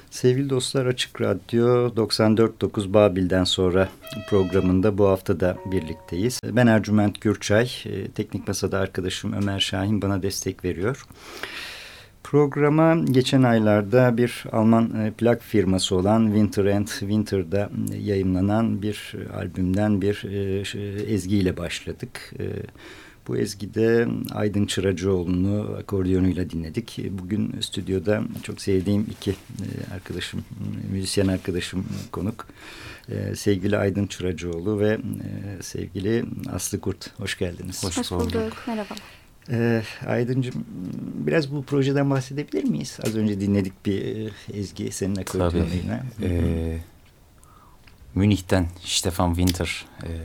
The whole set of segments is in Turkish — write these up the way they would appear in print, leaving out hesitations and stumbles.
Sevgili dostlar, Açık Radyo 94.9 Babil'den sonra programında bu hafta da birlikteyiz. Ben Ercüment Gürçay, teknik masada arkadaşım Ömer Şahin bana destek veriyor. Programa geçen aylarda bir Alman plak firması olan Winter and Winter'da yayımlanan bir albümden bir ezgiyle başladık. Bu ezgide Aydın Çıracıoğlu'nu akordiyonuyla dinledik. Bugün stüdyoda çok sevdiğim iki arkadaşım, müzisyen arkadaşım konuk. Sevgili Aydın Çıracıoğlu ve sevgili Aslı Kurt. Hoş geldiniz. Hoş bulduk. Merhaba. Aydıncığım, biraz bu projeden bahsedebilir miyiz? Az önce dinledik bir ezgi senin akordiyonuyla. Münih'ten Stefan Winter.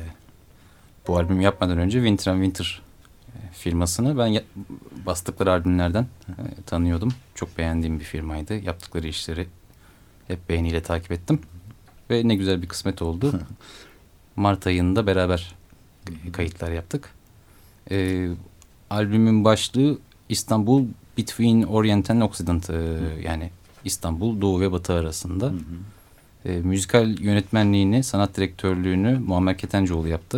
Bu albümü yapmadan önce Winter and Winter firmasını ben bastıkları albümlerden tanıyordum. Çok beğendiğim bir firmaydı. Yaptıkları işleri hep beğeniyle takip ettim. Ve ne güzel bir kısmet oldu. Mart ayında beraber kayıtlar yaptık. Albümün başlığı İstanbul Between Orient and Occident. Yani İstanbul Doğu ve Batı arasında. Müzikal yönetmenliğini, sanat direktörlüğünü Muammer Ketencoğlu yaptı.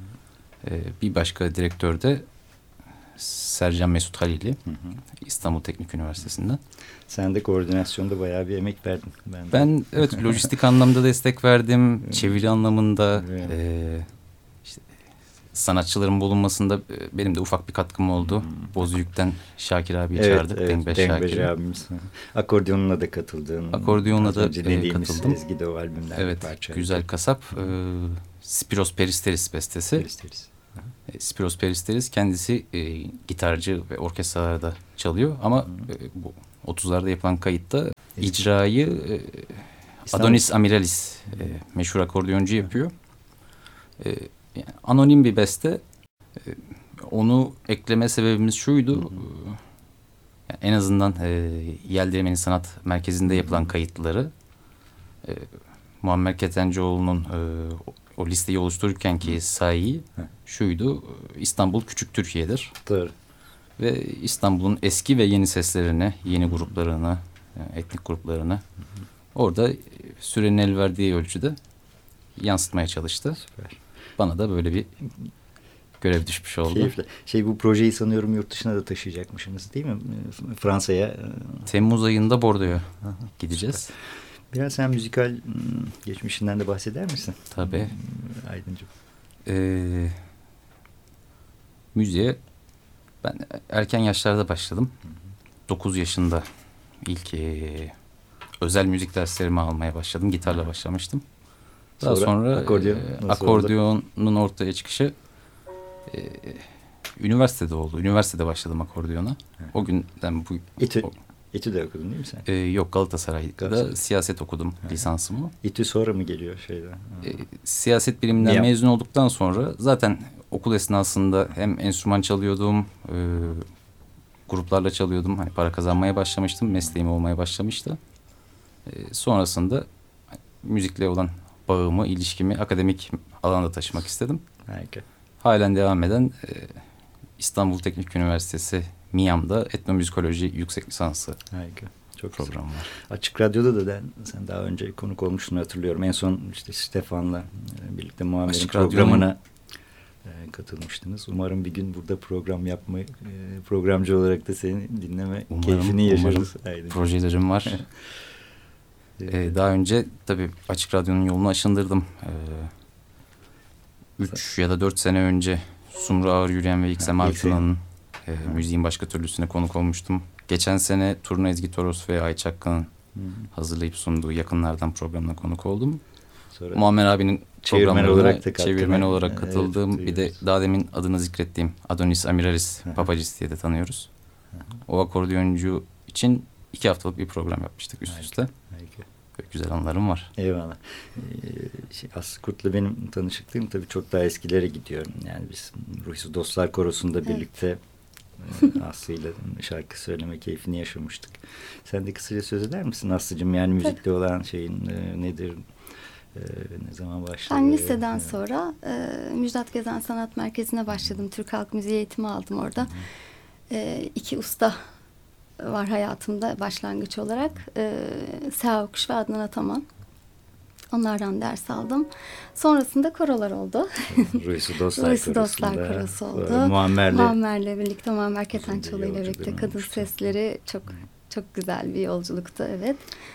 Bir başka direktör de Sercan Mesut Halili, İstanbul Teknik Üniversitesi'nden. Sen de koordinasyonda bayağı bir emek verdin. Ben evet, lojistik anlamda destek verdim, çeviri anlamında, işte, sanatçıların bulunmasında benim de ufak bir katkım oldu. Bozüyük'ten Şakir abiyi çağırdık. Dengbeş abimiz. Akordiyonuna da katıldın. Akordiyonuna da katıldım. Ezgi de o albümden evet, bir parçaydı. Güzel Kasap. Spiros Peristeris bestesi. Spiros Peristeris kendisi gitarcı ve orkestralarda çalıyor ama bu 30'larda yapılan kayıtta icrayı Adonis Amiralis meşhur akordiyoncu yapıyor. Yani anonim bir beste. Onu ekleme sebebimiz şuydu. Yani en azından Yeldirmeni Sanat Merkezi'nde yapılan kayıtları Muammer Ketencoğlu'nun o listeyi oluştururken ki sayıyı şuydu: İstanbul küçük Türkiye'dir. Doğru. Ve İstanbul'un eski ve yeni seslerini, yeni gruplarını, etnik gruplarını orada sürenin el verdiği ölçüde yansıtmaya çalıştı. Süper. Bana da böyle bir görev düşmüş oldu. Keyifli. Bu projeyi sanıyorum yurt dışına da taşıyacakmışsınız, değil mi? Fransa'ya. Temmuz ayında Bordeaux'a gideceğiz. Süper. Biraz sen müzikal geçmişinden de bahseder misin? Tabii. Aydıncığım. Müziğe ben erken yaşlarda başladım. 9 yaşında ilk özel müzik derslerimi almaya başladım. Gitarla başlamıştım. Daha sonra akordiyonun ortaya çıkışı üniversitede oldu. Üniversitede başladım akordiyona. O günden bu... İTÜ de okudun değil mi sen? Yok, Galatasaray'da siyaset okudum, lisansımı. İTÜ sonra mı geliyor şeyden? Siyaset biliminden mezun olduktan sonra zaten okul esnasında hem enstrüman çalıyordum, gruplarla çalıyordum. Hani para kazanmaya başlamıştım, mesleğim olmaya başlamıştı. Sonrasında müzikle olan bağımı, ilişkimi akademik alanda taşımak istedim. Harika. Halen devam eden İstanbul Teknik Üniversitesi MİAM'da etnomüzikoloji yüksek lisansı çok program var. Açık Radyo'da da sen daha önce konuk olmuştun, hatırlıyorum. En son işte Stefan'la birlikte Muammer'in programına katılmıştınız. Umarım bir gün burada program yapmayı, programcı olarak da seni dinleme keyfini yaşarız. Umarım. Projelerim var. Daha önce tabii Açık Radyo'nun yolunu aşındırdım. 3 ya da 4 sene önce Sumru Ağır Yürüyen ve İksem Altuna'nın müziğin başka türlüsüne konuk olmuştum. Geçen sene Turna Ezgi Toros ve Ayça Hakkı'nın hazırlayıp sunduğu Yakınlardan programına konuk oldum. Sonra Muammer abinin çevirmen olarak katıldığım, bir de daha demin adını zikrettiğim Adonis Amiralis Papacis diye de tanıyoruz. O akordiyoncu için 2 haftalık bir program yapmıştık üst üste. Böyle güzel anılarım var. Eyvallah. Aslı Kurt'la benim tanışıklığım tabii çok daha eskilere gidiyor. Yani biz Ruhsuz Dostlar Korosu'nda birlikte Aslı'yla şarkı söyleme keyfini yaşamıştık. Sen de kısaca söz eder misin Aslı'cığım? Yani müzikte olan şeyin nedir? Ne zaman başladı? Ben liseden sonra Müjdat Gezen Sanat Merkezi'ne başladım. Türk Halk Müziği eğitimi aldım orada. 2 usta var hayatımda başlangıç olarak. Seha Okuş ve Adnan Ataman. Onlardan ders aldım. Sonrasında korolar oldu. Ruysu Dostlar Ruysu Dostlar Korosu oldu. Muammer'le birlikte, Muammer Ketençalı ile birlikte kadın sesleri çok güzel bir yolculuktu, evet.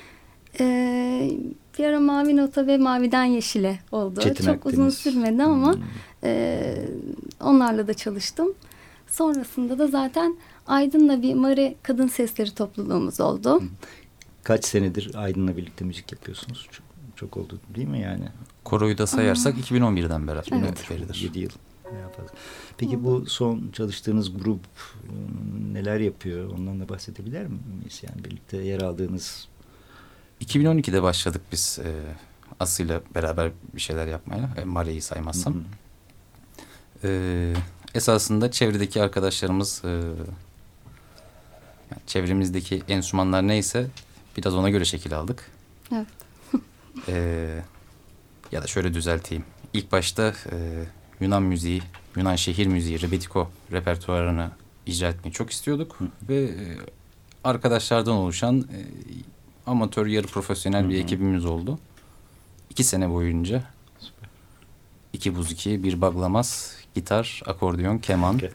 Bir ara Mavi Nota ve Maviden Yeşile oldu. Çetin çok Akdeniz. uzun sürmedi ama onlarla da çalıştım. Sonrasında da zaten Aydın'la bir Mare Kadın Sesleri topluluğumuz oldu. Kaç senedir Aydın'la birlikte müzik yapıyorsunuz? Çok oldu değil mi yani? Koroyu da sayarsak 2011'den beridir. 7 yıl. Peki bu son çalıştığınız grup neler yapıyor? Ondan da bahsedebilir miyiz? Yani birlikte yer aldığınız... 2012'de başladık biz Aslı'yla beraber bir şeyler yapmaya. Mare'yi saymazsam. Esasında çevredeki arkadaşlarımız, yani çevremizdeki enstrümanlar neyse biraz ona göre şekil aldık. Evet. Ya da şöyle düzelteyim. İlk başta Yunan müziği, Yunan şehir müziği, rebetiko repertuarını icra etmeyi çok istiyorduk. Ve arkadaşlardan oluşan amatör yarı profesyonel bir ekibimiz oldu. 2 sene boyunca 2 buz 2, 1 baglamaz, gitar, akordeon, keman. Okay.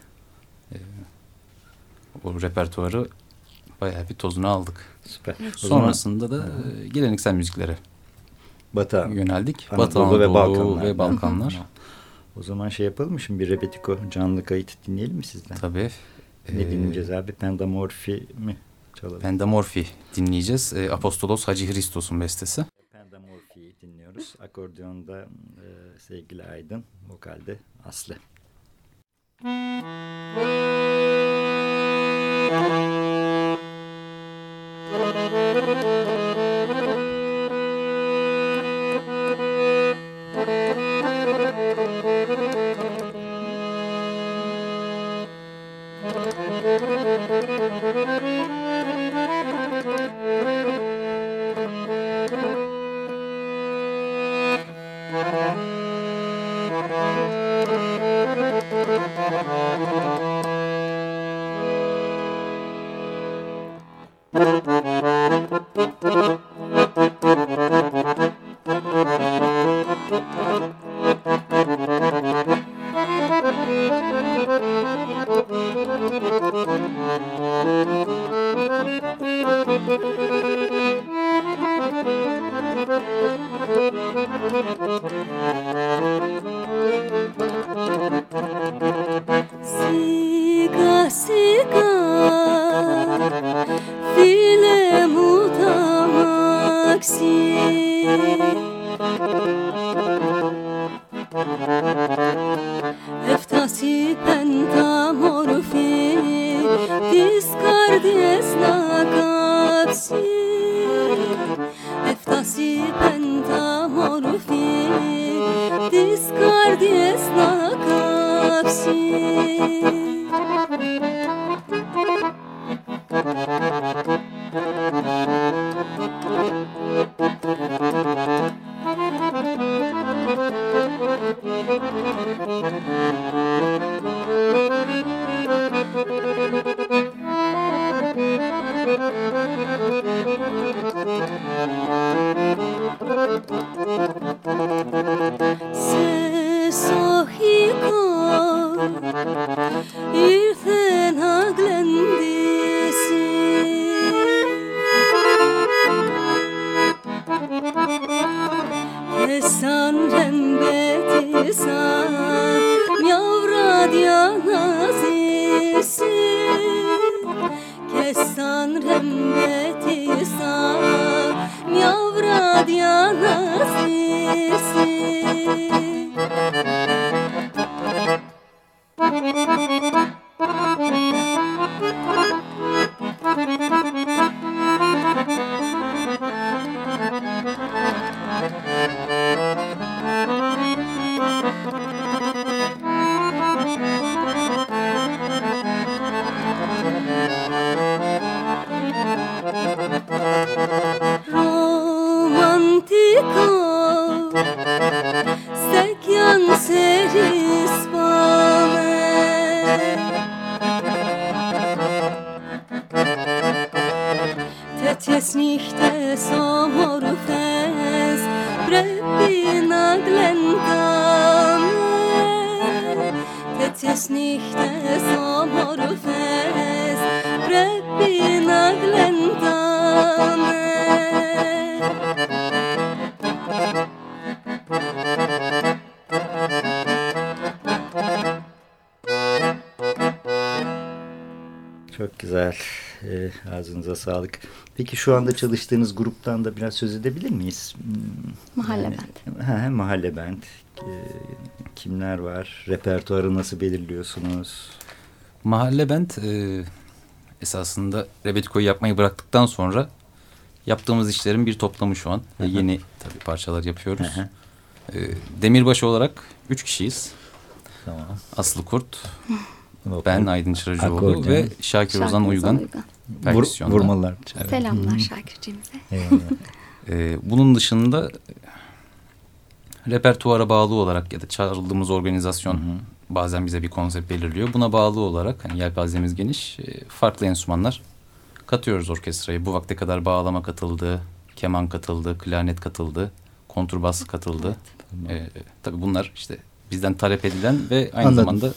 O repertuarı bayağı bir tozunu aldık. Süper. Sonrasında da geleneksel müziklere yöneldik. Batı Anadolu ve Balkanlar. O zaman şey yapalım mı şimdi, bir rebetiko canlı kayıt dinleyelim mi sizden? Tabii. Ne dinleyeceğiz abi? Pendamorfi mi çalalım? Pendamorfi dinleyeceğiz. Apostolos Hacı Hristos'un bestesi. Pendamorfi'yi dinliyoruz. Akordeonda sevgili Aydın, vokalde Aslı. Siga, siga, file mutamaksi. Eftasi pentamorfi, discardies nagapsi. Eftasi pentamorfi, discardies nagapsi. Se sohiko irten aglendisi. Kesan rembetisa miavra dianazisi. Kesan rembetisa miavra dianazisi. Romantico, sekyan se Tetjes nicht so morfes Prebina glentame Tetjes nicht so morfes Prebina glentame Çok güzel. Ağzınıza sağlık. Peki şu anda çalıştığınız gruptan da biraz söz edebilir miyiz? Mahalle band. Mahalle band. Kimler var? Repertuarı nasıl belirliyorsunuz? Mahalle band esasında Rebetiko'yu yapmayı bıraktıktan sonra yaptığımız işlerin bir toplamı şu an. Yeni tabii parçalar yapıyoruz. Demirbaşı olarak 3 kişiyiz. Tamam. Aslı Kurt, ben Aydın Çıracıoğlu Akordeon. ve Şakir Ozan Uygan. Perküsyonda. Vurmalar. Evet. Selamlar Şakir'cimize. Bunun dışında repertuara bağlı olarak ya da çağrıldığımız organizasyon bazen bize bir konsept belirliyor. Buna bağlı olarak hani yelpazemiz geniş, farklı enstrümanlar katıyoruz orkestraya. Bu vakte kadar bağlama katıldı, keman katıldı, klarnet katıldı, kontrbas katıldı. Tabii bunlar işte bizden talep edilen ve aynı zamanda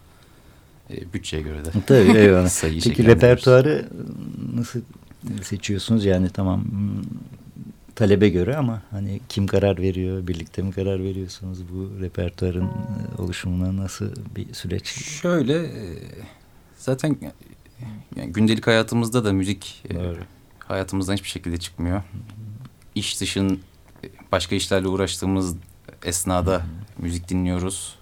bütçeye göre de. Tabii eyvallah. Peki repertuarı nasıl seçiyorsunuz? Yani tamam talebe göre ama hani kim karar veriyor? Birlikte mi karar veriyorsunuz? Bu repertuarın oluşumuna nasıl bir süreç? Şöyle zaten yani gündelik hayatımızda da müzik hayatımızdan hiçbir şekilde çıkmıyor. İş dışın başka işlerle uğraştığımız esnada müzik dinliyoruz.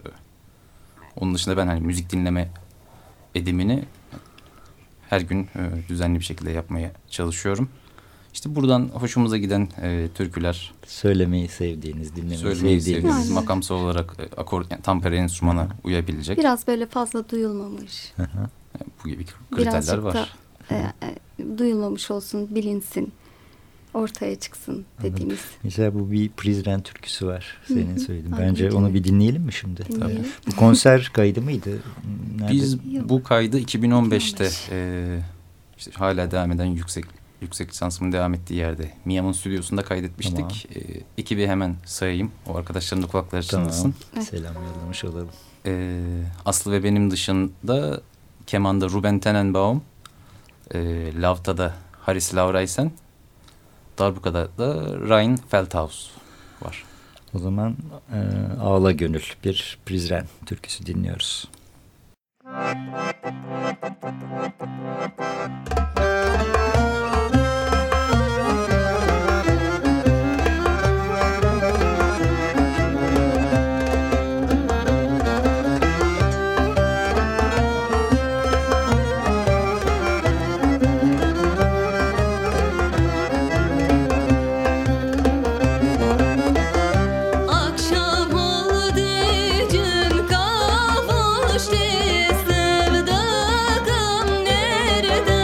Onun dışında ben hani müzik dinleme edimini her gün düzenli bir şekilde yapmaya çalışıyorum. İşte buradan hoşumuza giden türküler. Söylemeyi sevdiğiniz, dinlemeyi sevdiğiniz. Makamsal olarak yani tampere enstrümana uyabilecek. Biraz böyle fazla duyulmamış. Bu gibi kriterler var. Birazcık da duyulmamış olsun, bilinsin, ortaya çıksın dediğimiz. Mesela bu bir Prizren türküsü var. Senin söylediğin. Bence evet. onu bir dinleyelim mi şimdi? Dinleyelim. Tabii. Bu konser kaydı mıydı? Nerede? Biz bu kaydı 2015'te işte hala devam eden yüksek lisansımın devam ettiği yerde Miam'ın stüdyosunda kaydetmiştik. Tamam. Ekibi hemen sayayım. O arkadaşların da kulakları çınlasın. Tamam. Selam yollamış olalım. Aslı ve benim dışında kemanda Ruben Tenenbaum, lavtada Haris Lavraysen, darbukada da Ryan Feldhaus var. O zaman Ağla Gönül bir Prizren türküsü dinliyoruz. Sevda gam nerede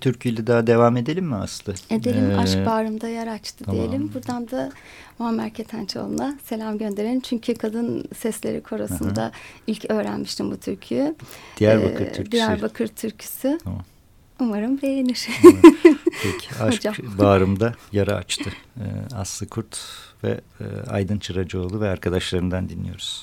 türküyle daha devam edelim mi Aslı? Edelim. Aşk Bağrımda Yer Açtı tamam. diyelim. Buradan da Muammer Ketençoğlu'na selam gönderelim. Çünkü Kadın Sesleri Korosu'nda ilk öğrenmiştim bu türküyü. Diyarbakır türküsü. Diyarbakır türküsü. Tamam. Umarım beğenir. Peki, Aşk Bağrımda Yara Açtı. Aslı Kurt ve Aydın Çıracıoğlu ve arkadaşlarından dinliyoruz.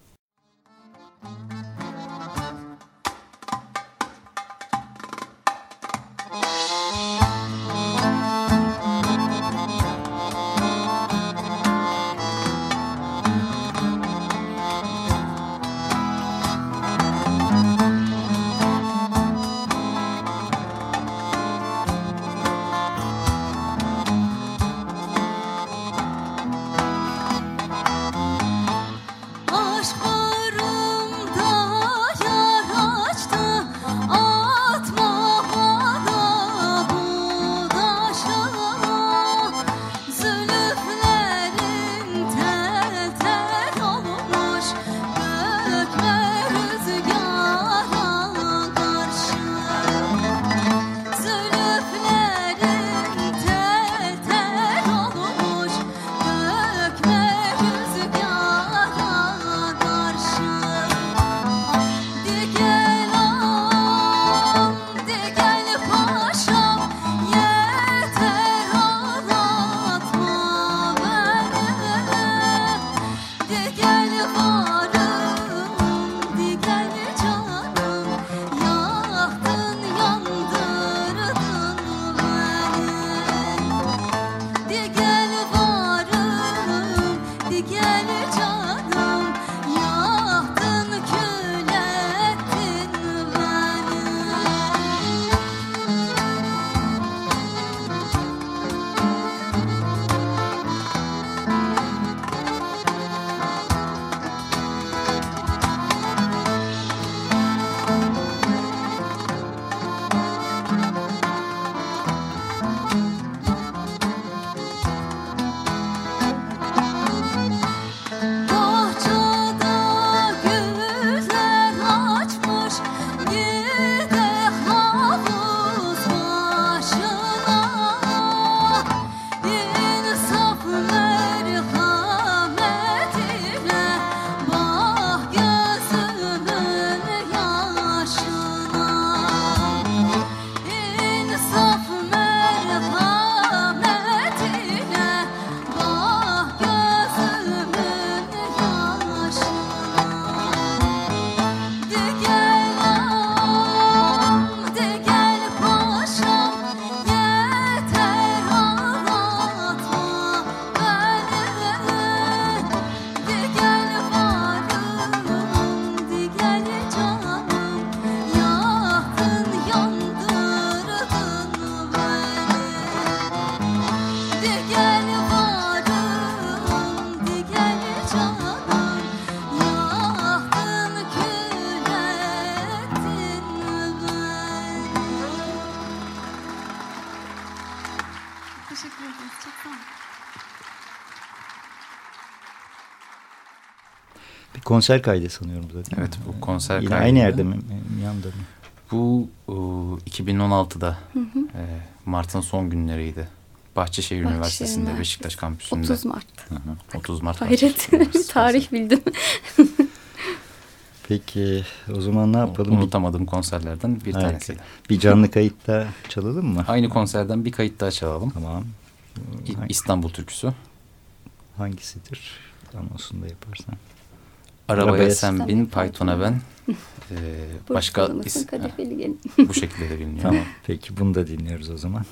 Konser kaydı sanıyorum bu da, değil evet, mi? bu konser yine kaydı. Aynı yerde mi? Miami'de mi? Bu 2016'da Mart'ın son günleriydi. Bahçeşehir Üniversitesi'nde, Beşiktaş kampüsünde. 30 Mart. 30 Mart. Hayret. Tarih bildim. Peki o zaman ne yapalım? Unutamadığım konserlerden bir tanesiydi. Bir canlı kayıt daha çalalım mı? Aynı konserden bir kayıt daha çalalım. Tamam. İstanbul türküsü. Hangisidir? Anonsunu da yaparsan. Arabaya sen bin, Python'a ben. Başka bu şekilde de biliniyor. Tamam. Peki bunu da dinliyoruz o zaman.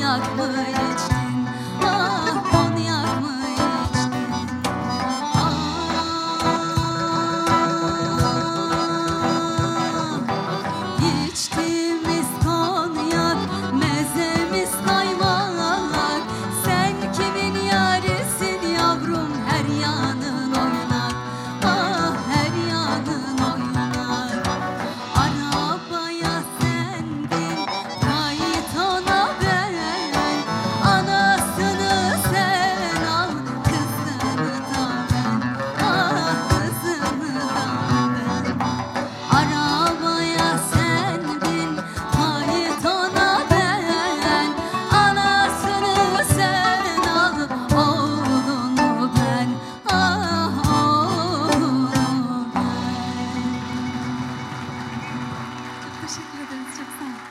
konyak mı içtin? Ah konyak mı içtin? İçtiğimiz konyak, mezemiz kaymak. Sen kimin yarisin yavrum, her yanın oynak. Ah her yanın oynak. Arabaya sen bin, faytona ben. Anasını sen al, kızını da ben. Ah kızını da ben. Arabaya sen bin, faytona ben. Anasını sen al, oğlunu ben. Ah oğlunu ben. Çok teşekkür ederiz, çok sağ olun.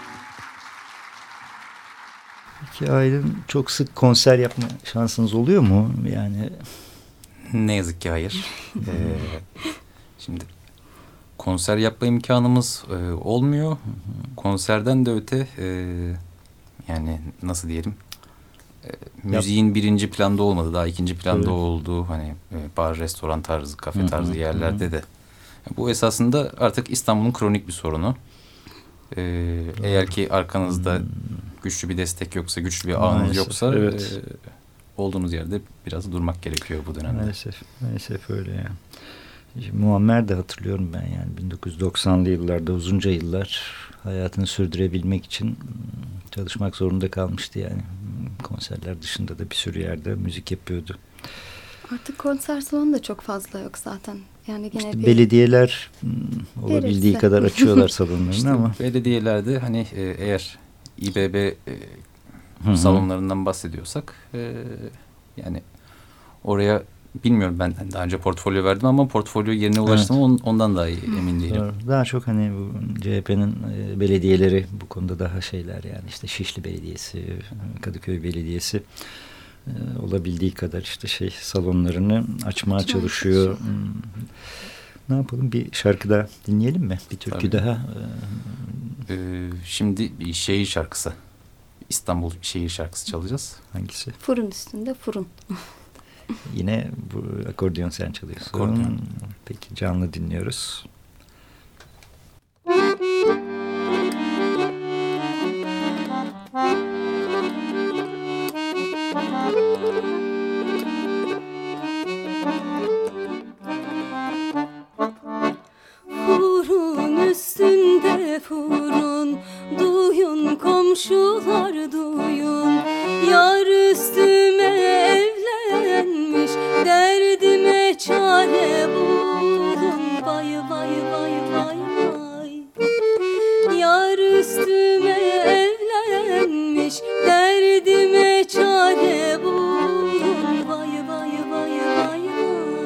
Peki Aylin, çok sık konser yapma şansınız oluyor mu? Yani Ne yazık ki hayır. Şimdi konser yapma imkanımız olmuyor. Konserden de öte yani nasıl diyelim, müziğin birinci planda olmadı, daha ikinci planda Evet. olduğu hani bar, restoran tarzı, kafe tarzı yerlerde de. Bu esasında artık İstanbul'un kronik bir sorunu. Eğer ki arkanızda güçlü bir destek yoksa, güçlü bir ağınız Maalesef, yoksa evet. olduğunuz yerde biraz durmak gerekiyor bu dönemde. maalesef öyle yani. Şimdi Muammer de hatırlıyorum ben, yani 1990'lı yıllarda uzunca yıllar hayatını sürdürebilmek için çalışmak zorunda kalmıştı yani. Konserler dışında da bir sürü yerde müzik yapıyordu. Artık konser salonu da çok fazla yok zaten. Yani gene İşte bir belediyeler olabildiği Verirse. kadar açıyorlar salonlarını İşte ama belediyelerde hani eğer İBB Hı. salonlarından bahsediyorsak yani oraya bilmiyorum, ben daha önce portfolyo verdim ama portfolyo yerine ulaştım mı ondan daha iyi emin değilim. Doğru. Daha çok hani bu CHP'nin belediyeleri bu konuda daha şeyler, yani işte Şişli Belediyesi, Kadıköy Belediyesi olabildiği kadar işte salonlarını açmaya çalışıyor. Ne yapalım, bir şarkı daha dinleyelim mi? Bir türkü Tabii. daha. Şimdi bir şehir şarkısı, İstanbul şehir şarkısı çalacağız. Hangisi? fırın üstünde fırın. Yine bu akordeon sen çalıyorsun. Akordeon. Peki, canlı dinliyoruz. Furun üstünde furun, duyun komşular duyun. Yar üstüme evlenmiş, derdime çare bulun. Vay vay vay vay vay. Yar üstüme evlenmiş, derdime çare bulun. Vay vay vay vay vay.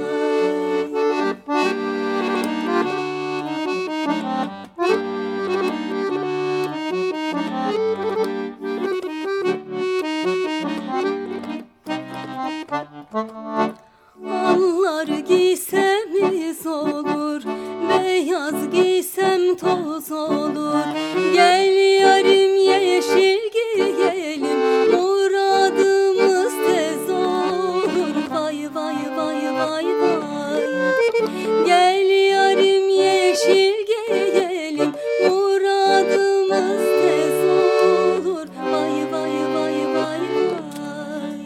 Allar giysemiz olur, beyaz giysem toz olur. Gel yarim yeşil giyelim, muradımız tez olur. Vay vay vay vay vay. Gel yarim yeşil giyelim, muradımız tez olur. Vay vay vay vay vay.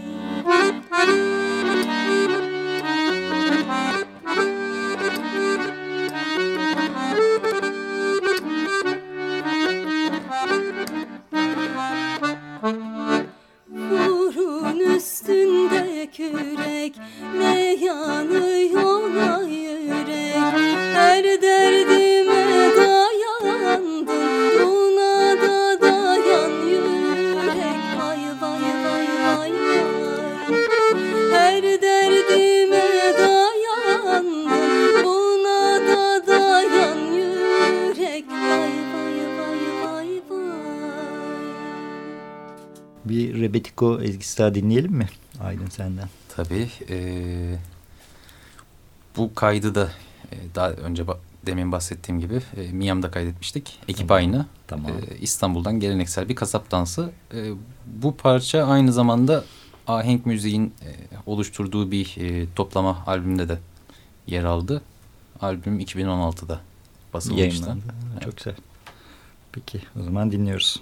Furun üstünde kürek ve yanıyor yürek. Her derdime dayandım, buna da dayan yürek. Vay vay vay vay vay. Her derdime dayandım, buna da dayan yürek. Vay vay vay vay vay. Bir Rebetiko ezgisi daha dinleyelim mi Aydın senden? Tabii. Bu kaydı da daha önce demin bahsettiğim gibi Miami'de kaydetmiştik. Ekip aynı. Tamam. İstanbul'dan geleneksel bir kasap dansı. Bu parça aynı zamanda ahenk müziğin oluşturduğu bir toplama albümünde de yer aldı. Albüm 2016'da basılmıştı. Yayınlandı. Çok güzel. Peki o zaman dinliyoruz.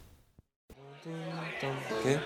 Okay.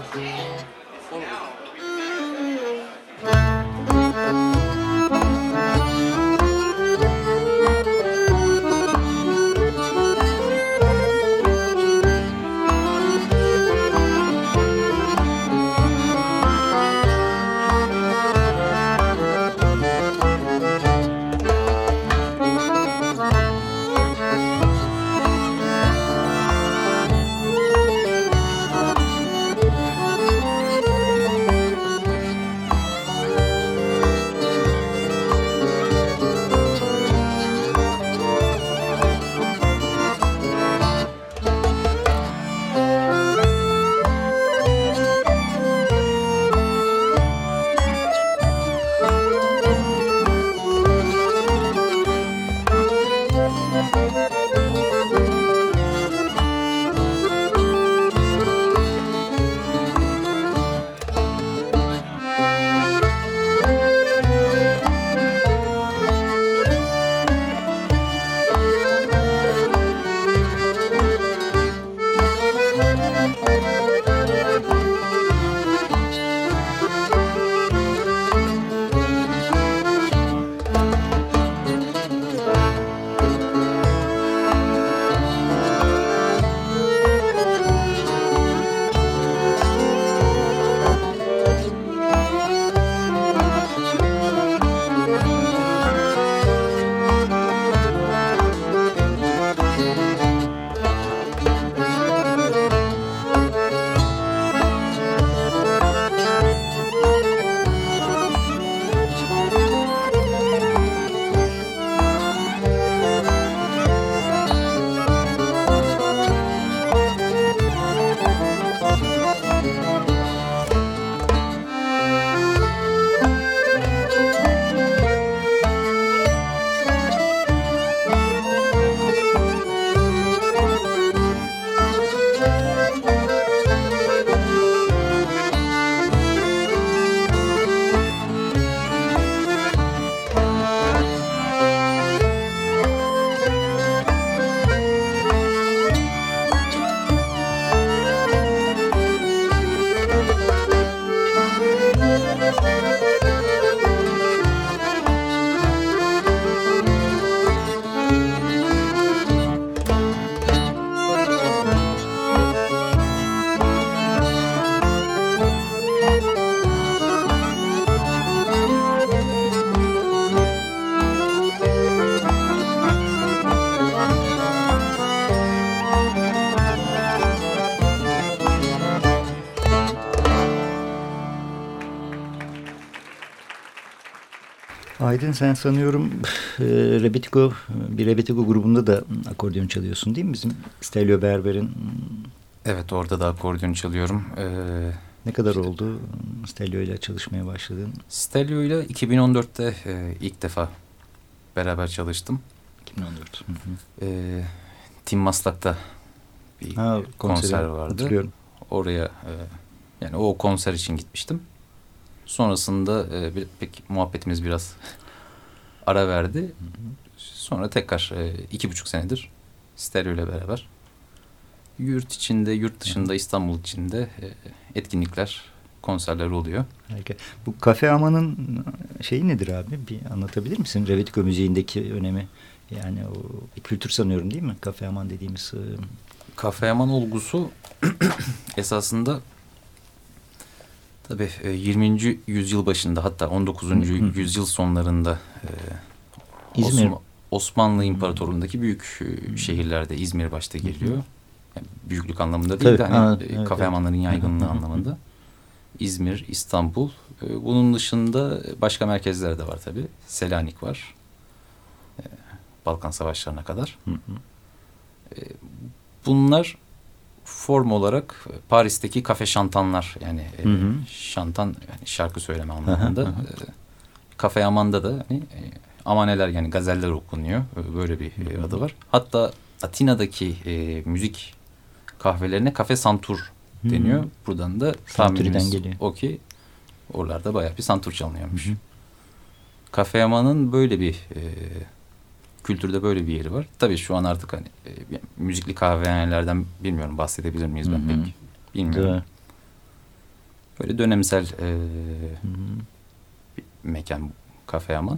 Aydın sen sanıyorum bir Rebetiko grubunda da akordeon çalıyorsun değil mi? Bizim Stelio Berber'in. Evet, orada da akordeon çalıyorum. Ne kadar oldu Stelio ile çalışmaya başladın? Stelio ile 2014'te ilk defa beraber çalıştım. 2014. Tim Maslak'ta bir konser vardı. Hatırlıyorum. Oraya yani o konser için gitmiştim. Sonrasında muhabbetimiz biraz ara verdi. Sonra tekrar 2,5 senedir Stelio ile beraber yurt içinde, yurt dışında, İstanbul içinde etkinlikler, konserler oluyor. Harika. Bu Cafe Aman'ın şeyi nedir abi? Bir anlatabilir misin? Rebetiko müziğindeki önemi. Yani o bir kültür sanıyorum değil mi? Cafe Aman dediğimiz. Cafe Aman olgusu esasında tabii 20. yüzyıl başında, hatta 19. yüzyıl sonlarında İzmir. Osmanlı İmparatorluğu'ndaki büyük şehirlerde, İzmir başta geliyor. Yani büyüklük anlamında değil de hani Cafe Amanların yaygınlığı anlamında. İzmir, İstanbul. Bunun dışında başka merkezler de var tabii. Selanik var. Balkan Savaşları'na kadar. Bunlar form olarak Paris'teki kafe şantanlar, yani şantan, yani şarkı söyleme anlamında. Cafe Aman'da da hani amaneler yani gazeller okunuyor. Böyle bir adı var. Hatta Atina'daki müzik kahvelerine Cafe Santur deniyor. Buradan da tahminimiz geliyor. o ki oralarda bayağı bir santur çalınıyormuş. Cafe Yaman'ın böyle bir kültürde böyle bir yeri var. Tabii şu an artık hani müzikli kahvehanelerden bilmiyorum bahsedebilir miyiz ben pek bilmiyorum. Evet. Böyle dönemsel bir mekan Cafe Yaman.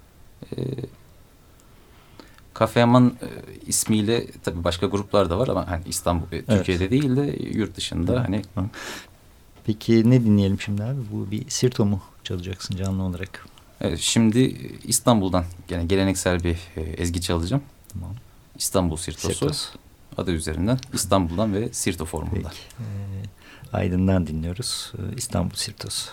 Cafe Yaman ismiyle tabii başka gruplar da var ama hani İstanbul, Türkiye'de değil de yurt dışında hani. Peki ne dinleyelim şimdi abi? Bu bir Sirto mu çalacaksın canlı olarak? Evet, şimdi İstanbul'dan gene geleneksel bir ezgi çalacağım. Tamam. İstanbul Sirtosu adı üzerinden İstanbul'dan ve Sirto formunda. Peki. Aydın'dan dinliyoruz. İstanbul Sirtosu.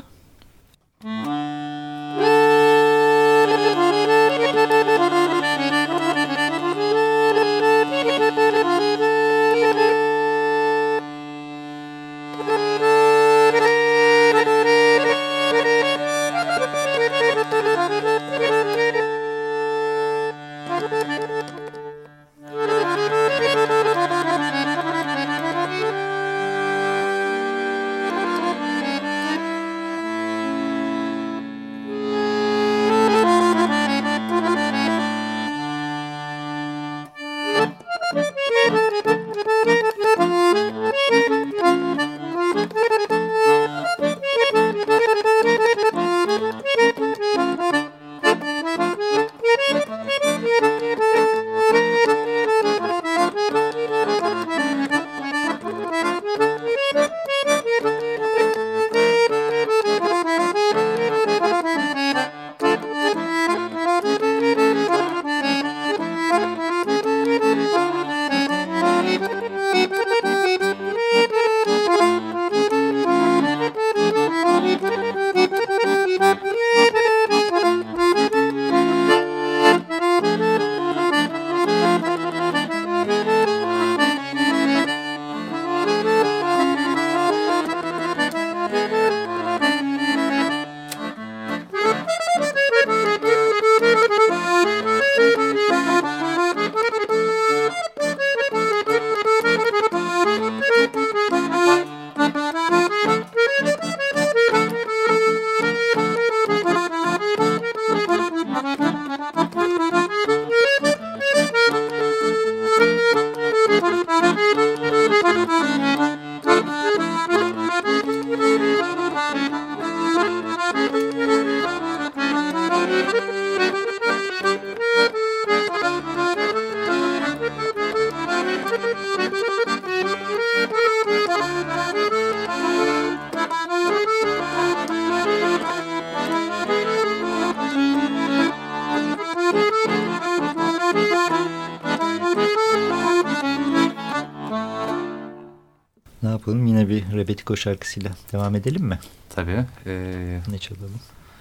Ne yapalım? Yine bir Rebetiko şarkısıyla devam edelim mi? Tabii. Ne çalalım?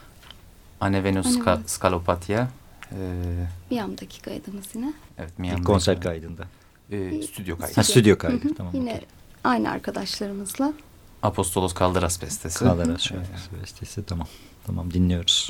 Ane Venus Scalopatya. Miam dakikaydınız yine. Evet, Bir konser kaydında. Stüdyo kaydı. Ha, stüdyo kaydı. Tamam. Yine aynı arkadaşlarımızla. Apostolos Kalderas bestesi. Kalderas şarkısı bestesi. Tamam. Tamam, dinliyoruz.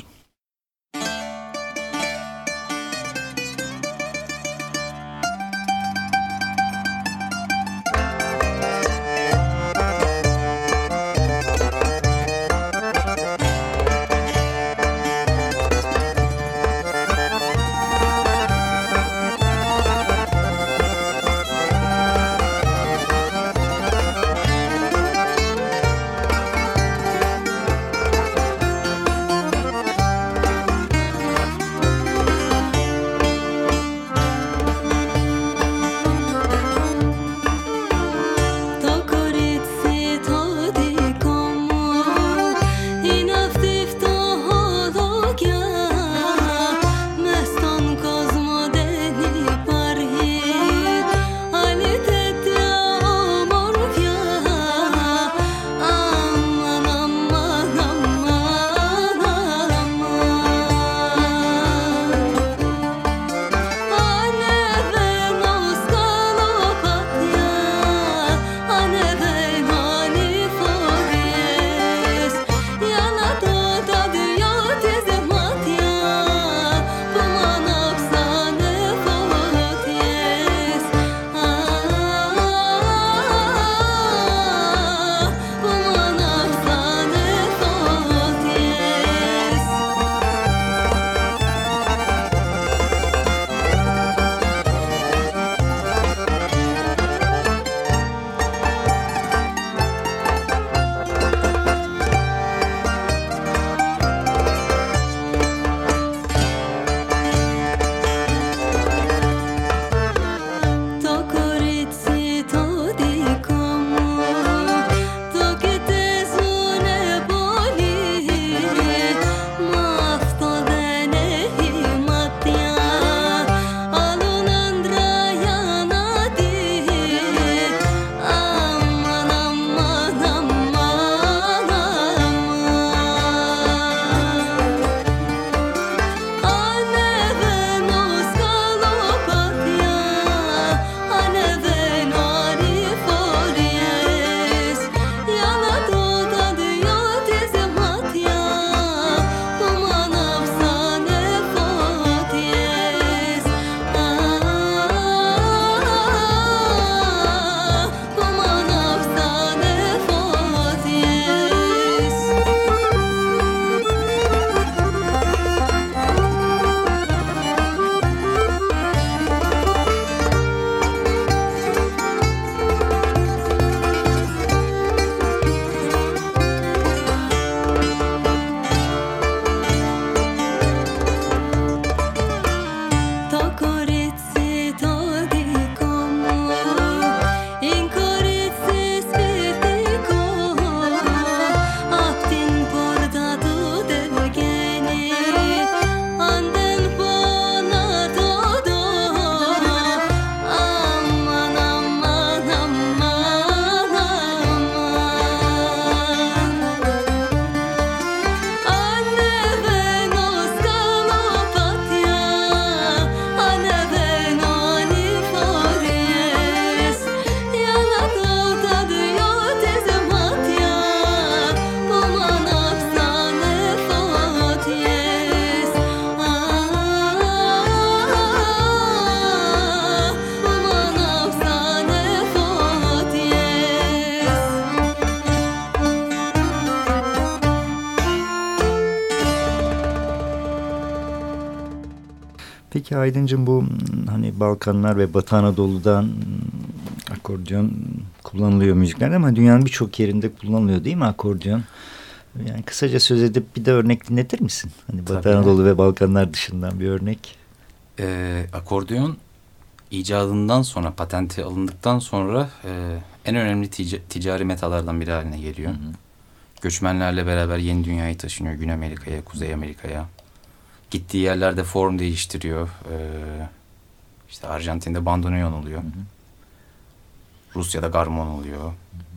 Peki Aydıncığım, bu hani Balkanlar ve Batı Anadolu'dan akordeon kullanılıyor müziklerde ama dünyanın birçok yerinde kullanılıyor değil mi akordeon? Yani kısaca söz edip bir de örnek dinletir misin? Hani Batı Tabii. Anadolu ve Balkanlar dışından bir örnek. Akordeon icadından sonra, patenti alındıktan sonra en önemli ticari metalardan biri haline geliyor. Hı hı. Göçmenlerle beraber yeni dünyayı taşınıyor. Güney Amerika'ya, Kuzey Amerika'ya. Gittiği yerlerde form değiştiriyor. İşte Arjantin'de bandoneon oluyor. Hı hı. Rusya'da garmon oluyor.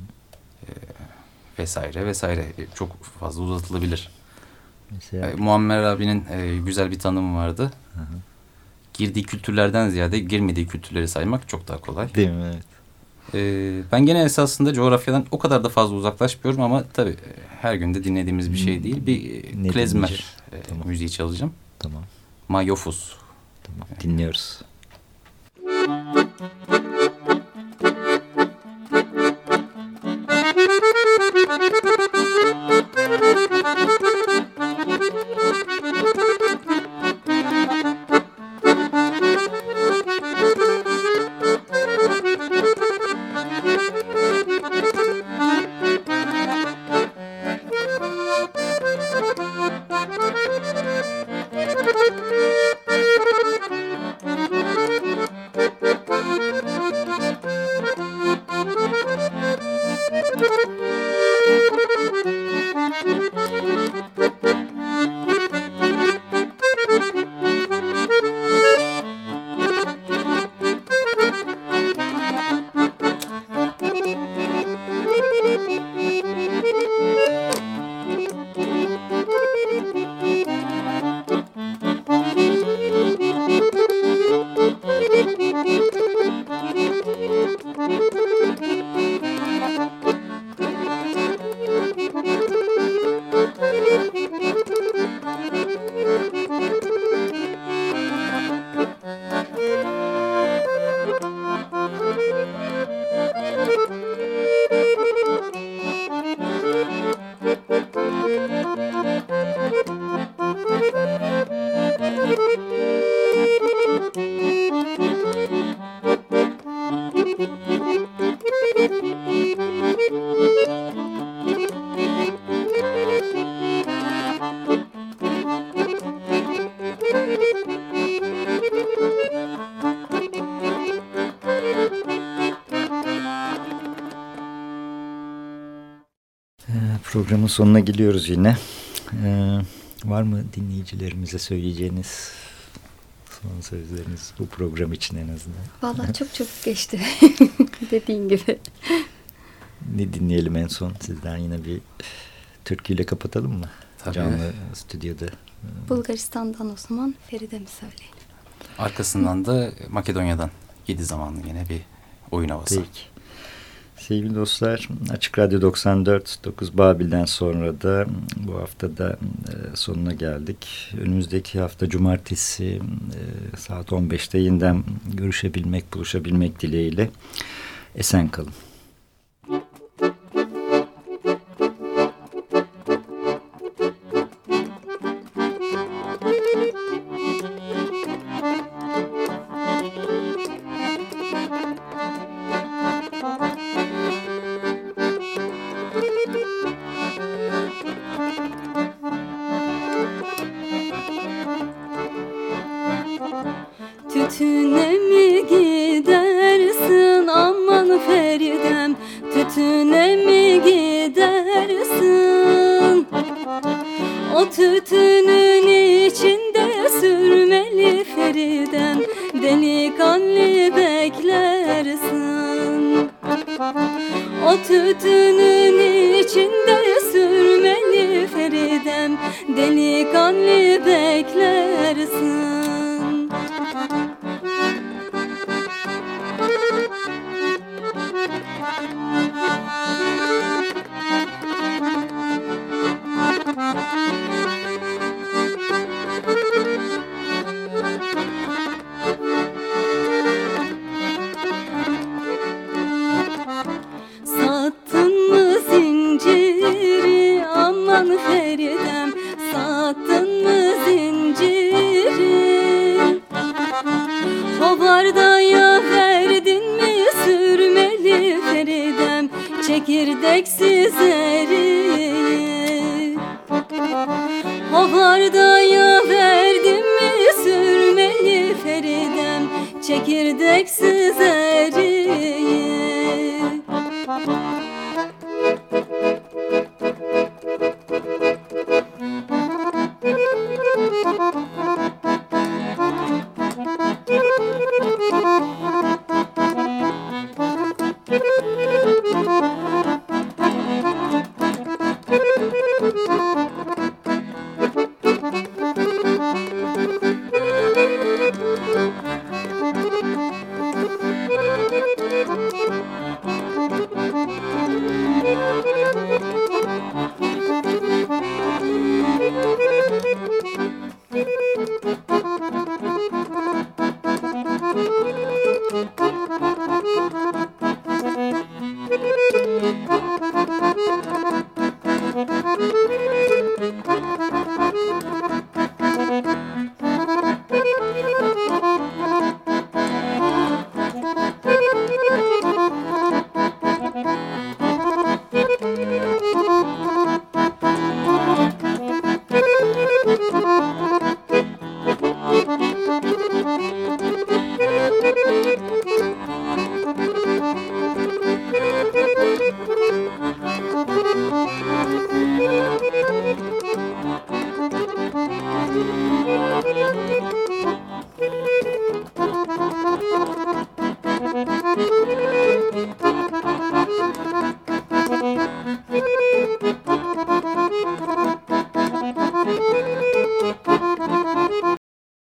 Vesaire vesaire. Çok fazla uzatılabilir. Mesela, Muammer abinin güzel bir tanımı vardı. hı hı. Girdiği kültürlerden ziyade girmediği kültürleri saymak çok daha kolay. Değil mi? Evet. Ben gene esasında coğrafyadan o kadar da fazla uzaklaşmıyorum ama tabii her günde dinlediğimiz bir şey değil. Bir Ne klezmer dinleyeceğiz? Tamam. müziği çalacağım. Tamam. Mayofus. Tamam. Dinliyoruz. Programın sonuna geliyoruz yine. Var mı dinleyicilerimize söyleyeceğiniz son sözleriniz bu program için en azından? Vallahi çok geçti dediğin gibi. Ne dinleyelim en son sizden, yine bir türküyle kapatalım mı? Tabii. Canlı stüdyoda. Bulgaristan'dan o zaman Feride mi söyleyelim? Arkasından da Makedonya'dan Gidi zamanlı yine bir oyun havası. Peki. Sevgili dostlar, Açık Radyo 94.9 Babil'den sonra da bu hafta da sonuna geldik. Önümüzdeki hafta cumartesi saat 15'te yeniden görüşebilmek, buluşabilmek dileğiyle esen kalın. Tütüne mi gidersin aman Feridem, tütüne mi gidersin? O tütünün içinde sürmeli Feridem, delikanlı beklersin. O tütünün içinde sürmeli Feridem, delikanlı beklersin. Sattın mı zincir çekirdeksiz eriği. Müzik